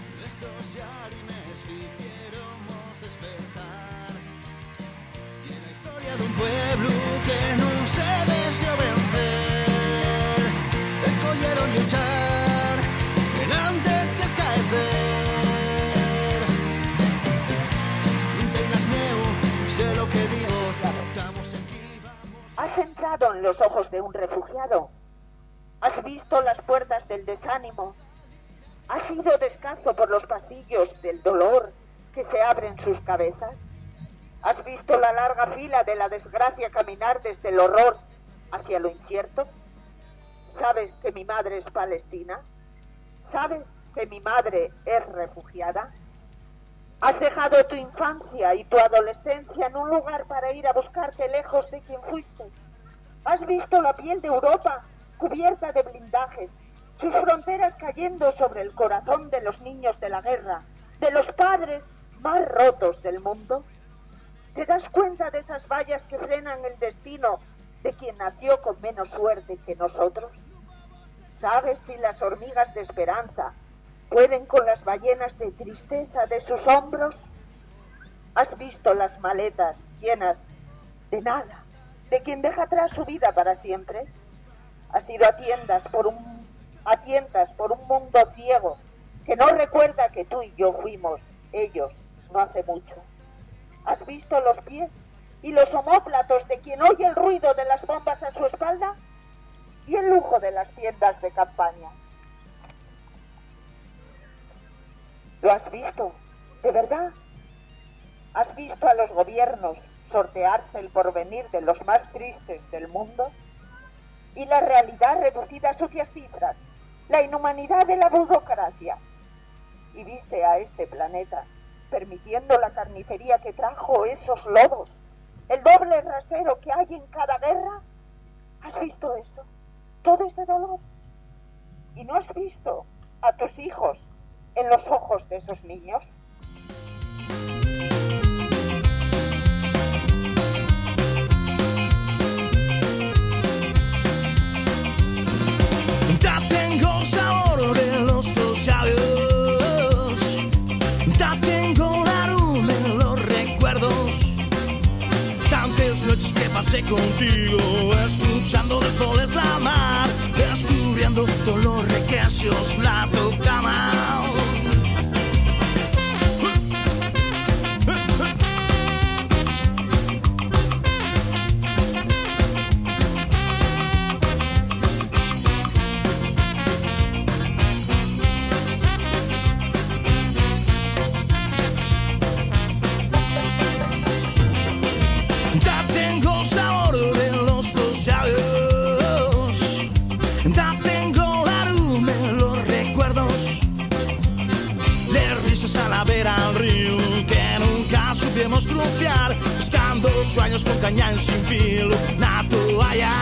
Has entrado en los ojos de un refugiado. Has visto las puertas del desánimo. Has ido descalzo por los pasillos del dolor que se abren sus cabezas. Has visto la larga fila de la desgracia caminar desde el horror hacia lo incierto. ¿Sabes que mi madre es palestina? ¿Sabes que mi madre es refugiada? Has dejado tu infancia y tu adolescencia en un lugar para ir a buscarte lejos de quien fuiste. Has visto la piel de Europa cubierta de blindajes, sus fronteras cayendo sobre el corazón de los niños de la guerra, de los padres más rotos del mundo. ¿Te das cuenta de esas vallas que frenan el destino de quien nació con menos suerte que nosotros? ¿Sabes si las hormigas de esperanza pueden con las ballenas de tristeza de sus hombros? ¿Has visto las maletas llenas de nada, de quien deja atrás su vida para siempre? Has ido a tientas por un mundo ciego que no recuerda que tú y yo fuimos ellos no hace mucho. ¿Has visto los pies y los omóplatos de quien oye el ruido de las bombas a su espalda y el lujo de las tiendas de campaña? ¿Lo has visto? ¿De verdad? ¿Has visto a los gobiernos sortearse el porvenir de los más tristes del mundo? Y la realidad reducida a sucias cifras, la inhumanidad de la burocracia. Y viste a este planeta permitiendo la carnicería que trajo esos lobos, el doble rasero que hay en cada guerra. ¿Has visto eso? Todo ese dolor. ¿Y no has visto a tus hijos en los ojos de esos niños? Ya tengo el sabor de los tus labios, ya tengo la aroma en los recuerdos. Tantas noches que pasé contigo, escuchando los soles la mar, descubriendo todos los requesios, la tocaba. Ya tengo la aroma en los recuerdos, les risas a la vera al río que nunca supimos cruzar, buscando sueños con caña sin filo, na toalla.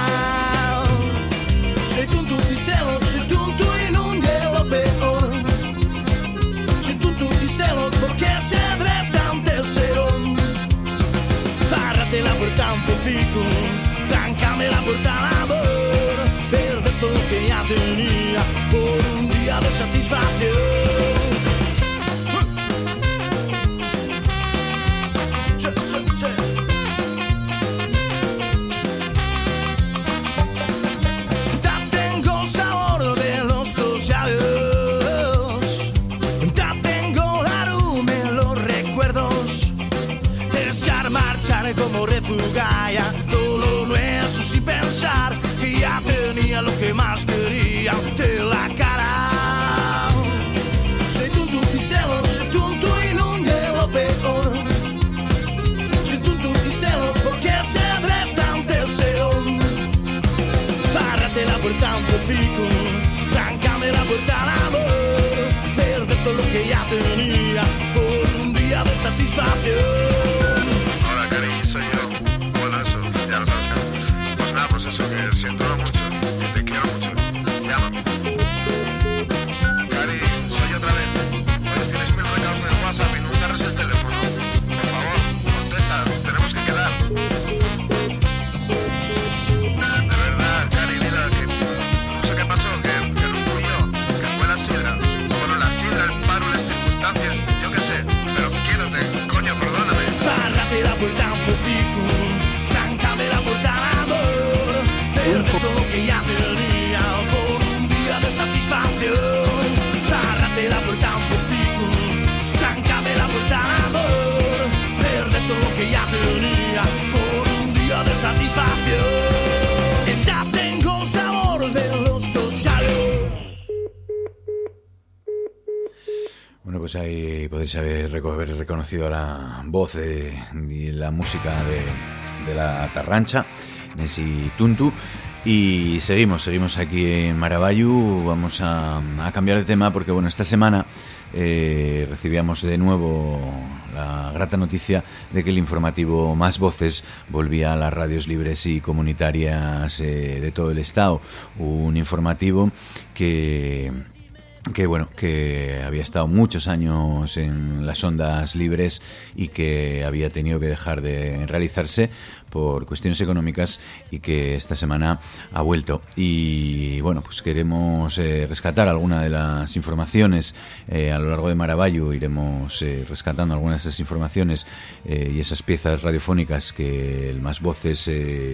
Sei tutto di cielo, sei tutto in un hielo peor, sei tutto di cielo porque se tan tesoro. Cárrate la puerta un poquito, trancame la puerta al amor, perder todo lo que ya tenía por un día de satisfacción. Che, che, che. Ya tengo el sabor de los tus labios, ya tengo la aroma en los recuerdos. Desear marchar como refugaya, todo lo nuestro sin pensar que ya tenía lo que más quería de la cara. Sei tutto di cielo, sei tutto in un hielo peor, sei tutto di cielo porque se tan deseo. Cárrate la puerta un poquito, trancame la puerta al amor, perder todo lo que ya tenía por un día de satisfacción. Soy yo. Bueno, eso, ya lo sabes. Pues nada, pues eso, que siento mucho, que te quiero mucho. Llámame. Cari, soy otra vez. Bueno, pues ahí podéis haber reconocido la voz y la música de la Tarrancha, Nesi Tuntu. Y seguimos aquí en Maravallu. Vamos a cambiar de tema porque, bueno, esta semana recibíamos de nuevo la grata noticia de que el informativo Más Voces volvía a las radios libres y comunitarias de todo el estado. Un informativo que había estado muchos años en las ondas libres y que había tenido que dejar de realizarse por cuestiones económicas y que esta semana ha vuelto. Y bueno, pues queremos rescatar alguna de las informaciones a lo largo de Maravallu. Iremos rescatando algunas de esas informaciones y esas piezas radiofónicas que el Más Voces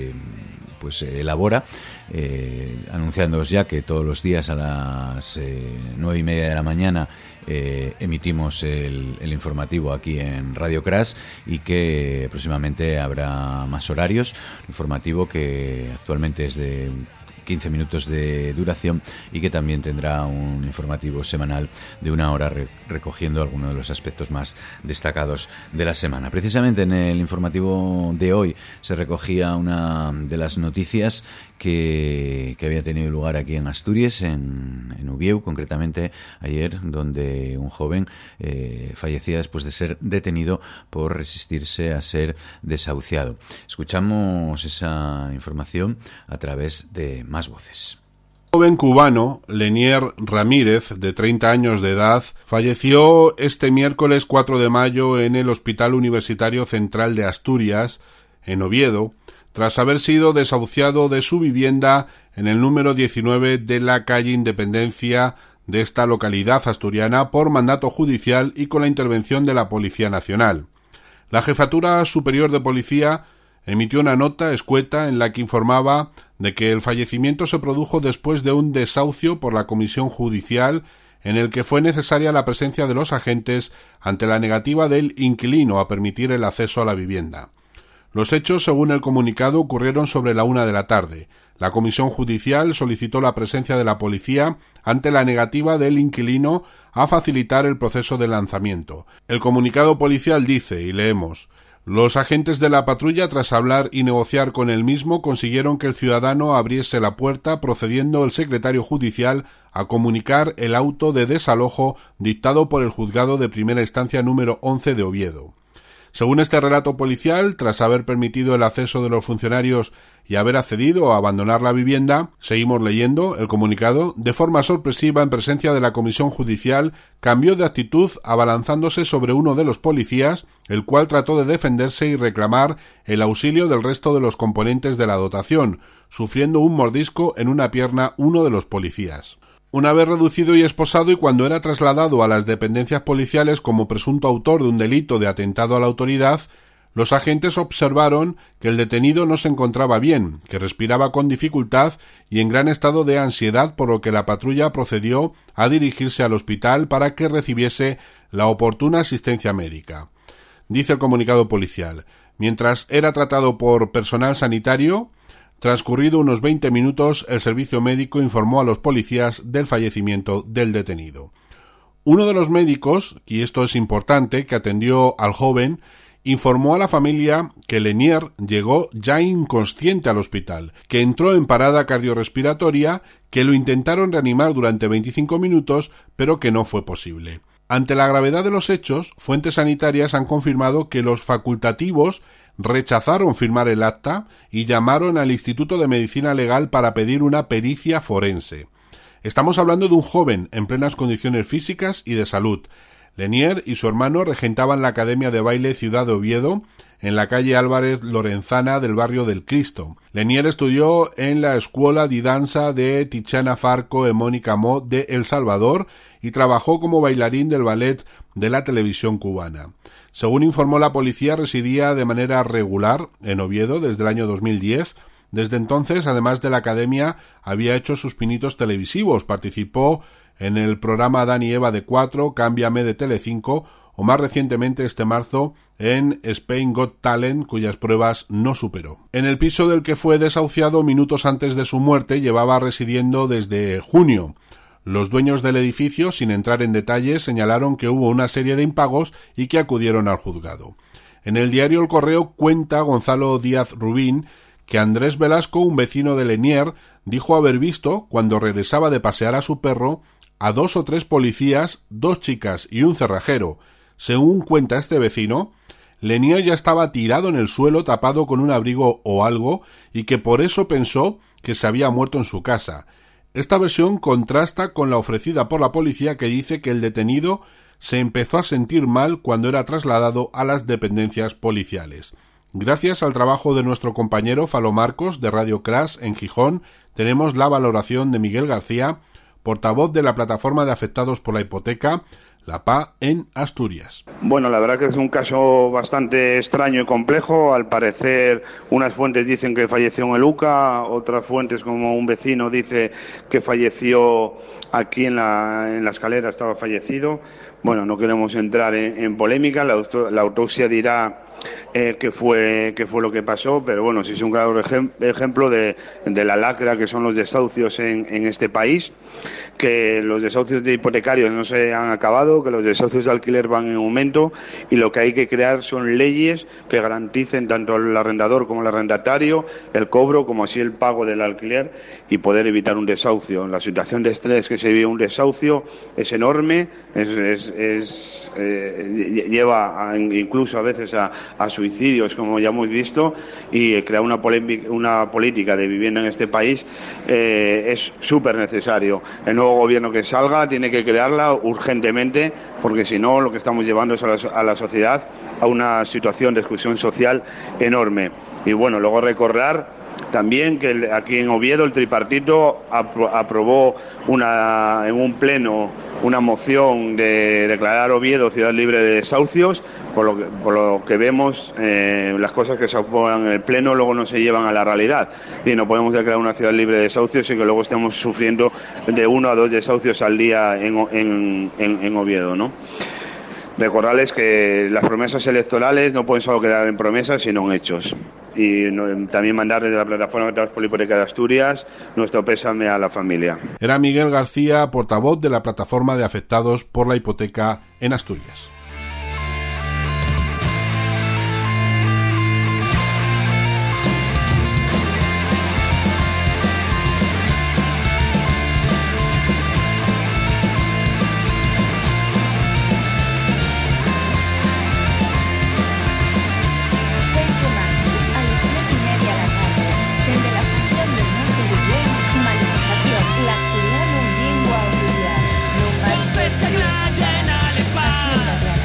elabora, anunciándoos ya que todos los días a las 9:30 de la mañana emitimos el informativo aquí en Radio Crash y que próximamente habrá más horarios. Informativo que actualmente es de 15 minutos de duración y que también tendrá un informativo semanal de 1 hora recogiendo algunos de los aspectos más destacados de la semana. Precisamente en el informativo de hoy se recogía una de las noticias que había tenido lugar aquí en Asturias, en Ubieu, concretamente ayer, donde un joven fallecía después de ser detenido por resistirse a ser desahuciado. Escuchamos esa información a través de Más Voces. El joven cubano, Lenier Ramírez, de 30 años de edad, falleció este miércoles 4 de mayo en el Hospital Universitario Central de Asturias, en Oviedo, tras haber sido desahuciado de su vivienda en el número 19 de la calle Independencia de esta localidad asturiana por mandato judicial y con la intervención de la Policía Nacional. La Jefatura Superior de Policía emitió una nota escueta en la que informaba de que el fallecimiento se produjo después de un desahucio por la Comisión Judicial en el que fue necesaria la presencia de los agentes ante la negativa del inquilino a permitir el acceso a la vivienda. Los hechos, según el comunicado, ocurrieron sobre la 1 de la tarde. La Comisión Judicial solicitó la presencia de la policía ante la negativa del inquilino a facilitar el proceso de lanzamiento. El comunicado policial dice, y leemos: los agentes de la patrulla, tras hablar y negociar con el mismo, consiguieron que el ciudadano abriese la puerta, procediendo el secretario judicial a comunicar el auto de desalojo dictado por el juzgado de primera instancia número 11 de Oviedo. Según este relato policial, tras haber permitido el acceso de los funcionarios y haber accedido a abandonar la vivienda, seguimos leyendo el comunicado, de forma sorpresiva en presencia de la Comisión Judicial, cambió de actitud abalanzándose sobre uno de los policías, el cual trató de defenderse y reclamar el auxilio del resto de los componentes de la dotación, sufriendo un mordisco en una pierna uno de los policías. Una vez reducido y esposado y cuando era trasladado a las dependencias policiales como presunto autor de un delito de atentado a la autoridad, los agentes observaron que el detenido no se encontraba bien, que respiraba con dificultad y en gran estado de ansiedad, por lo que la patrulla procedió a dirigirse al hospital para que recibiese la oportuna asistencia médica. Dice el comunicado policial: mientras era tratado por personal sanitario, transcurrido unos 20 minutos, el servicio médico informó a los policías del fallecimiento del detenido. Uno de los médicos, y esto es importante, que atendió al joven, informó a la familia que Lenier llegó ya inconsciente al hospital, que entró en parada cardiorrespiratoria, que lo intentaron reanimar durante 25 minutos, pero que no fue posible. Ante la gravedad de los hechos, fuentes sanitarias han confirmado que los facultativos rechazaron firmar el acta y llamaron al Instituto de Medicina Legal para pedir una pericia forense. Estamos hablando de un joven en plenas condiciones físicas y de salud. Lenier y su hermano regentaban la Academia de Baile Ciudad de Oviedo, en la calle Álvarez Lorenzana del barrio del Cristo. Lenier estudió en la Escuela di Danza de Tiziana Farco e Mónica Mo de El Salvador y trabajó como bailarín del ballet de la televisión cubana. Según informó la policía, residía de manera regular en Oviedo desde el año 2010. Desde entonces, además de la academia, había hecho sus pinitos televisivos. Participó en el programa Dani Eva de 4, Cámbiame de Telecinco, o más recientemente este marzo en Spain Got Talent, cuyas pruebas no superó. En el piso del que fue desahuciado minutos antes de su muerte llevaba residiendo desde junio. Los dueños del edificio, sin entrar en detalles, señalaron que hubo una serie de impagos y que acudieron al juzgado. En el diario El Correo cuenta Gonzalo Díaz Rubín que Andrés Velasco, un vecino de Lenier, dijo haber visto, cuando regresaba de pasear a su perro, a 2 o 3 policías, 2 chicas y un cerrajero. Según cuenta este vecino, Lenier ya estaba tirado en el suelo tapado con un abrigo o algo y que por eso pensó que se había muerto en su casa. Esta versión contrasta con la ofrecida por la policía, que dice que el detenido se empezó a sentir mal cuando era trasladado a las dependencias policiales. Gracias al trabajo de nuestro compañero Falo Marcos de Radio Crash en Gijón, tenemos la valoración de Miguel García, portavoz de la plataforma de afectados por la hipoteca, la PA, en Asturias. Bueno, la verdad que es un caso bastante extraño y complejo. Al parecer, unas fuentes dicen que falleció en el UCA, otras fuentes, como un vecino, dice que falleció aquí en la escalera, estaba fallecido. Bueno, no queremos entrar en polémica, la autopsia dirá qué fue lo que pasó, pero bueno, sí es un claro ejemplo de la lacra que son los desahucios en este país, que los desahucios de hipotecarios no se han acabado, que los desahucios de alquiler van en aumento, y lo que hay que crear son leyes que garanticen tanto al arrendador como al arrendatario el cobro como así el pago del alquiler y poder evitar un desahucio. La situación de estrés que se vive un desahucio es enorme, lleva incluso a veces a suicidios, como ya hemos visto, y crear una política de vivienda en este país es súper necesario. El nuevo gobierno que salga tiene que crearla urgentemente, porque si no, lo que estamos llevando es a la sociedad a una situación de exclusión social enorme. Y bueno, luego recordar también que aquí en Oviedo el tripartito aprobó en un pleno una moción de declarar Oviedo ciudad libre de desahucios. Por lo que vemos, las cosas que se aprueban en el pleno luego no se llevan a la realidad. Y no podemos declarar una ciudad libre de desahucios y que luego estemos sufriendo de 1 a 2 desahucios al día en Oviedo, ¿no? Recordarles que las promesas electorales no pueden solo quedar en promesas, sino en hechos. Y también mandar desde la plataforma de afectados por la hipoteca de Asturias nuestro pésame a la familia. Era Miguel García, portavoz de la plataforma de afectados por la hipoteca en Asturias. Festa que la llena le paz.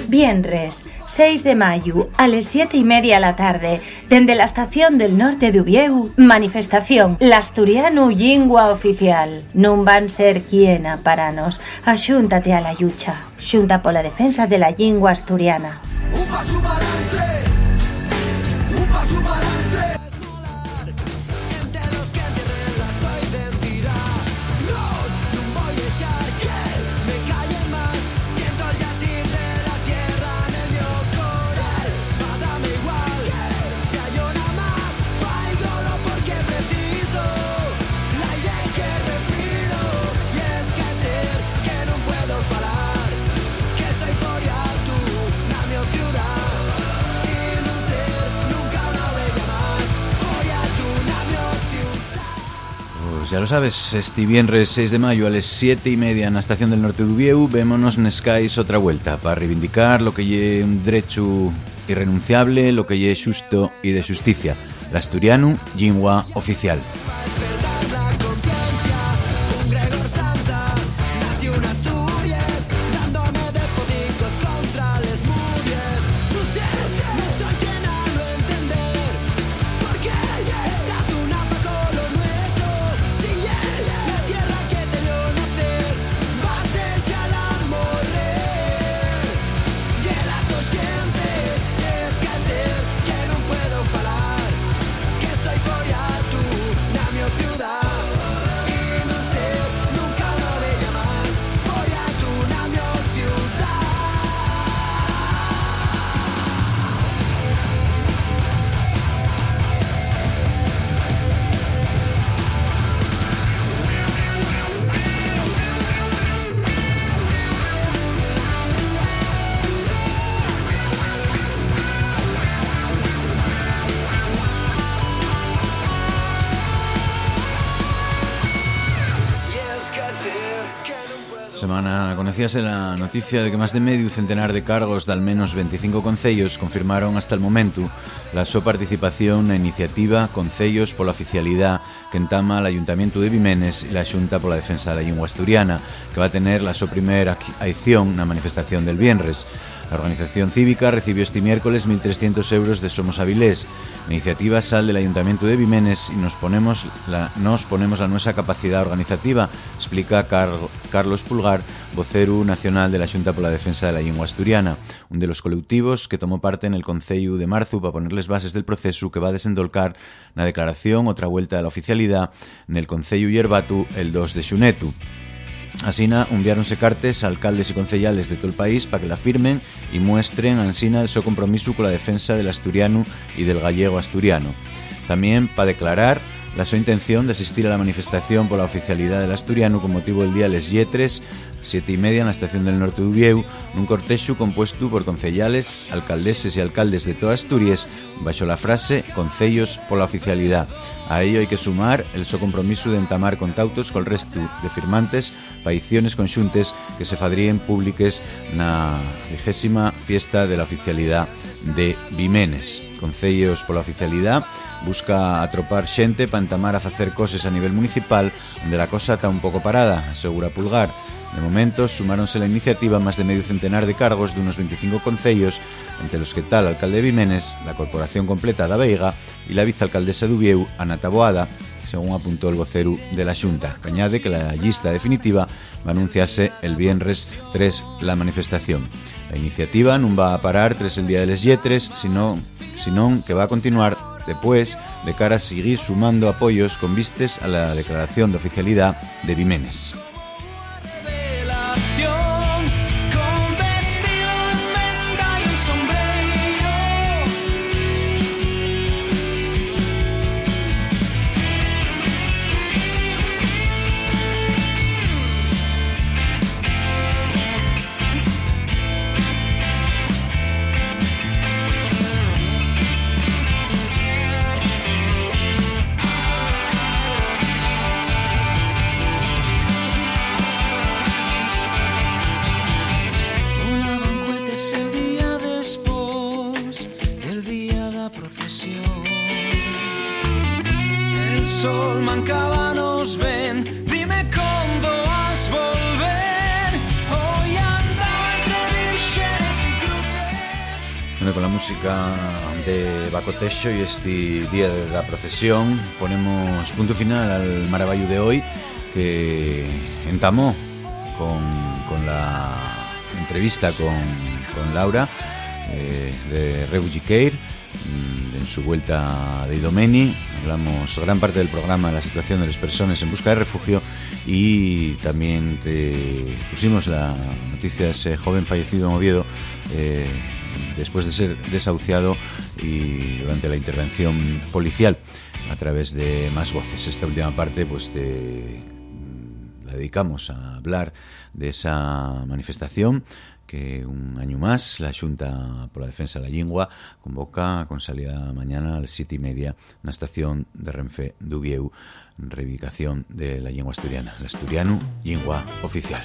Vienres 6 de mayo a las 7:30 la tarde, desde la estación del norte de Uvieu, manifestación l'Asturianu Lingua Oficial. Non van ser quiena para nos. Axúntate a la lucha. Xunta pola defensa de la lingua asturiana. Ya lo sabes, este viernes 6 de mayo a las 7:30 en la estación del norte de Uvieu, vémonos nescais otra vuelta para reivindicar lo que lle un derecho irrenunciable, lo que lle xusto y de justicia, l'asturianu lingua oficial. Semana conocíase la noticia de que más de medio centenar de cargos de al menos 25 concellos confirmaron hasta el momento la súa participación na iniciativa Concellos pola Oficialidad que entama l'Ayuntamiento de Vimenes e la Xunta pola Defensa da Lingua Asturiana, que va a tener la súa primeira acción na manifestación del viernes. La organización cívica recibió este miércoles 1.300 euros de Somos Avilés. La iniciativa sale del Ayuntamiento de Vimenes y nos ponemos la nuestra capacidad organizativa, explica Carlos Pulgar, vocero nacional de la Xunta pola Defensa de la Lingua Asturiana, un de los colectivos que tomó parte en el Concello de marzo para ponerles bases del proceso que va a desendolcar na declaración otra vuelta de la oficialidad en el Concello Yerbatu el 2 de xunetu. Asina enviáronse cartes a alcaldes y concellales de todo el país para que la firmen y muestren ansina el su compromiso con la defensa del asturiano y del gallego asturiano. También para declarar la su intención de asistir a la manifestación por la oficialidad del asturiano con motivo del Día Les Lletres, 7:30 en la estación del norte de Uvieu, un cortejo compuesto por concellales, alcaldeses y alcaldes de toda Asturias, bajo la frase Concellos por la oficialidad. A ello hay que sumar el su compromiso de entamar contactos con el resto de firmantes para acciones conxuntes que se fadríen públiques na 20ª fiesta de la oficialidad de Vimenes. Concellos por la oficialidad busca atropar xente para entamar a facer cosas a nivel municipal onde la cosa está un pouco parada, asegura Pulgar. De momento, sumáronse a la iniciativa más de medio centenar de cargos de unos 25 concellos, entre los que está el alcalde de Vimenes, la corporación completa da Veiga y la vicealcaldesa de Uvieu, Ana Taboada, según apuntó el vocero de la Xunta, que añade que la lista definitiva va a anunciarse el viernes 3 la manifestación. La iniciativa non va a parar tras el Día de les Lletres, sino que va a continuar después de cara a seguir sumando apoyos con vistes a la declaración de oficialidad de Vimenes. Sol mancaba nos ven, dime cuándo vas volver. Hoy andaba entre virxenes y cruces. con la música de Bacotexo y este día de la procesión ponemos punto final al Maravallo de hoy, que entamó con la entrevista con Laura de Refugee Care en su vuelta de Idomeni. Hablamos gran parte del programa de la situación de las personas en busca de refugio y también pusimos la noticia de ese joven fallecido en Oviedo después de ser desahuciado y durante la intervención policial a través de Más Voces. Esta última parte pues la dedicamos a hablar de esa manifestación que un año más la Xunta por la Defensa de la Llingua convoca con salida mañana a las 7:30 na estación de Renfe d'Ubieu, reivindicación de la lengua asturiana, el asturiano, lengua oficial.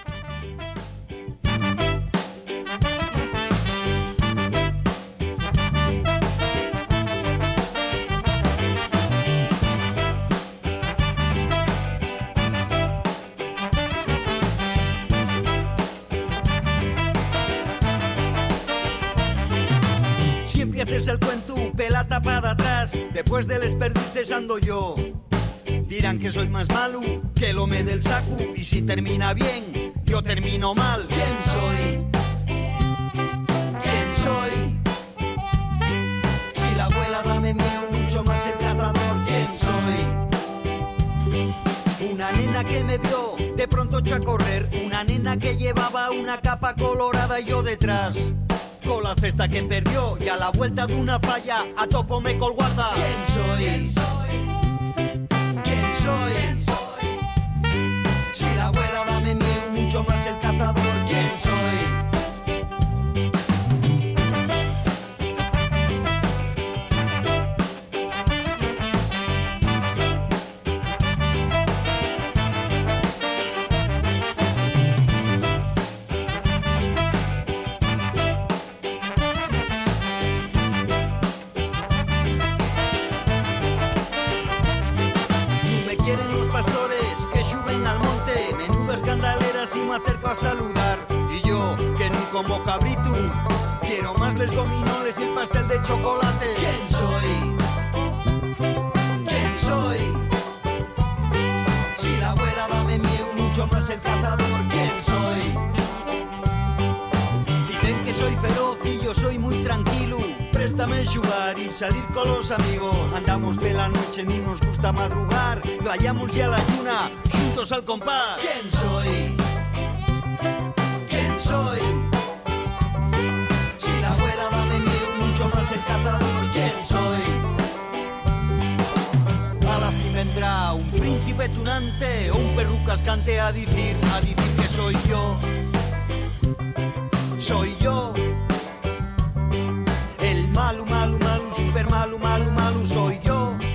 Haces el cuento, pela tapada atrás, después del desperdices ando yo. Dirán que soy más malo que lo me del saco, y si termina bien, yo termino mal. ¿Quién soy? ¿Quién soy? Si la abuela dame miedo, mucho más el cazador. ¿Quién soy? Una nena que me vio, de pronto echó a correr. Una nena que llevaba una capa colorada y yo detrás. Con la cesta que perdió y a la vuelta de una falla a topo me colguarda. ¿Quién soy? ¿Quién soy? Si la abuela dame miedo, mucho más el cazador. ¿Quién soy? Y me acerco a saludar. Y yo, que no como cabrito, quiero más les gominoles y el pastel de chocolate. ¿Quién soy? ¿Quién soy? Si la abuela dame miedo, mucho más el cazador. ¿Quién soy? Dicen que soy feroz y yo soy muy tranquilo. Préstame jugar y salir con los amigos. Andamos de la noche, no nos gusta madrugar. Playamos ya la luna, juntos al compás. ¿Quién soy? Soy. Si la abuela dame miedo, mucho más el cazador. ¿Quién soy? A la fin vendrá un príncipe tunante o un perro cascante a decir que soy yo. Soy yo. El malo, malo, malo, super malo, malo, malo soy yo.